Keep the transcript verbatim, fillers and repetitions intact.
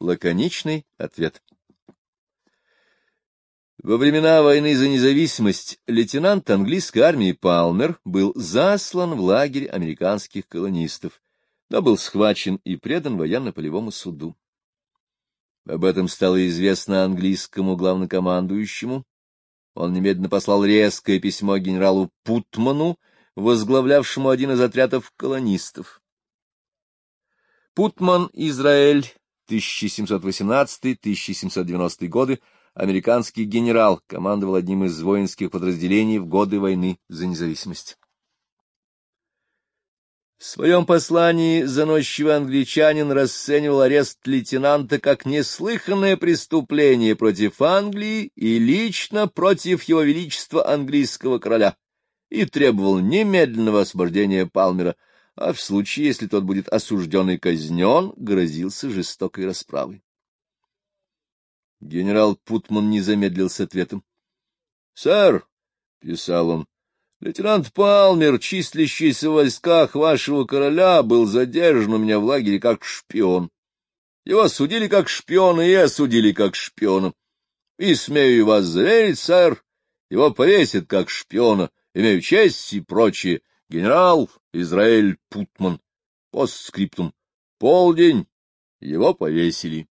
лаконичный ответ. Во времена войны за независимость лейтенант английской армии Палмер был заслан в лагерь американских колонистов, но был схвачен и предан военно-полевому суду. Об этом стало известно английскому главнокомандующему. Он немедленно послал резкое письмо генералу Путману, возглавлявшему один из отрядов колонистов. Путман, Израиль, тысяча семьсот восемнадцатый — тысяча семьсот девяностый годы, американский генерал, командовал одним из воинских подразделений в годы войны за независимость. В своем послании заносчивый англичанин расценивал арест лейтенанта как неслыханное преступление против Англии и лично против его величества английского короля и требовал немедленного освобождения Палмера, а в случае, если тот будет осужден и казнен, грозился жестокой расправой. Генерал Путман не замедлил с ответом. — Сэр, — писал он, — лейтенант Палмер, числящийся в войсках вашего короля, был задержан у меня в лагере как шпион. Его судили как шпиона и осудили как шпиона. И, смею вас заверить, сэр, его повесят как шпиона, имею честь и прочее. Генерал Израиль Путман. Постскриптум. Полдень. Его повесили.